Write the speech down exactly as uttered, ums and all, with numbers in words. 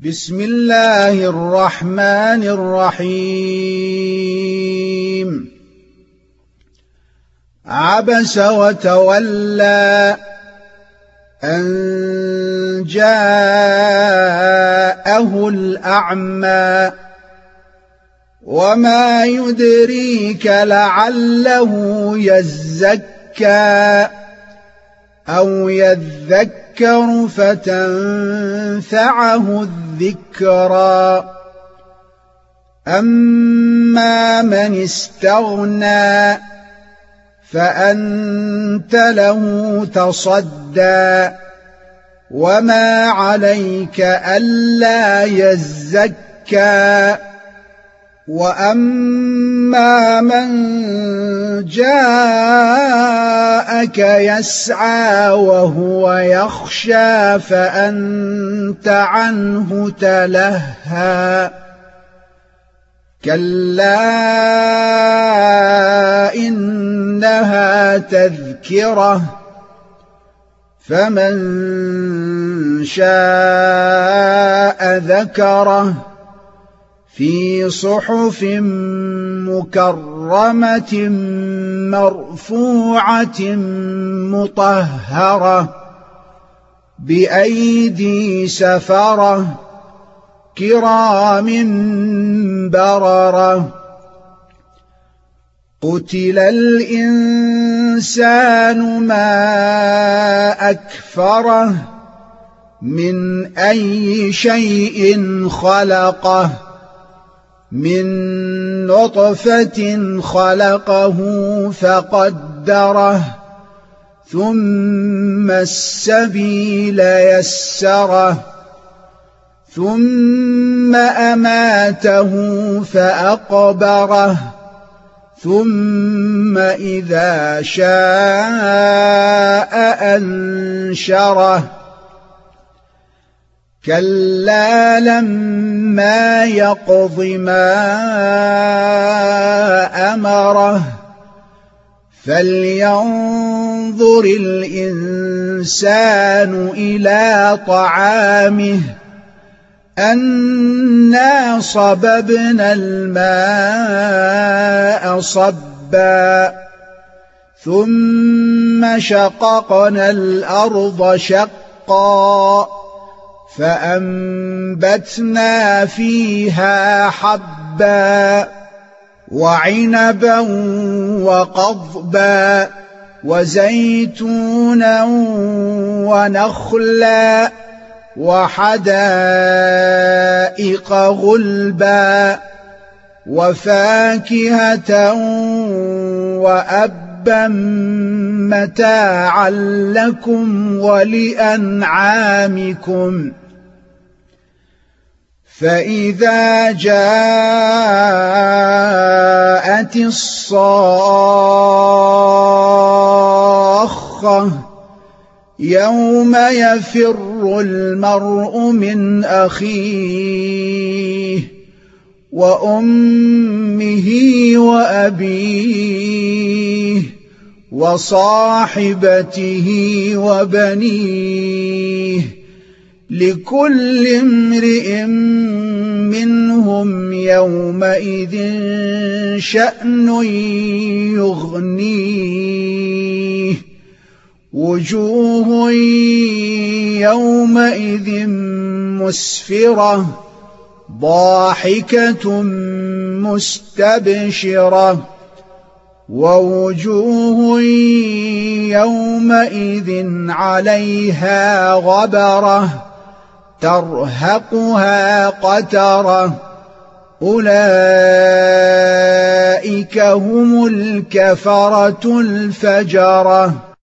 بسم الله الرحمن الرحيم عبس وتولى أن جاءه الأعمى وما يدريك لعله يزكى أو يذكر فتنفعه الذكرى أما من استغنى فأنت له تصدى وما عليك ألا يزكى وأما من جاءك يسعى وهو يخشى فأنت عنه تلهى كلا إنها تذكرة فمن شاء ذكره في صحف مكرمة مرفوعة مطهرة بأيدي سفرة كرام بررة قتل الإنسان ما أكفره من أي شيء خلقه من نطفة خلقه فقدره ثم السبيل يسره ثم أماته فأقبره ثم إذا شاء أنشره كلا لما يقض ما أمره فلينظر الإنسان إلى طعامه أنا صببنا الماء صبا ثم شققنا الأرض شقا فأنبتنا فيها حبا وعنبا وقضبا وزيتونا ونخلا وحدائق غلبا وفاكهة وأبا متاعا لكم ولأنعامكم فإذا جاءت الصاخة يوم يفر المرء من أخيه وأمه وأبيه وصاحبته وبنيه لكل امرئ منهم يومئذ شأن يغنيه وجوه يومئذ مسفرة ضاحكة مستبشرة ووجوه يومئذ عليها غبرة ترهقها قترة أولئك هم الكفرة الفجرة.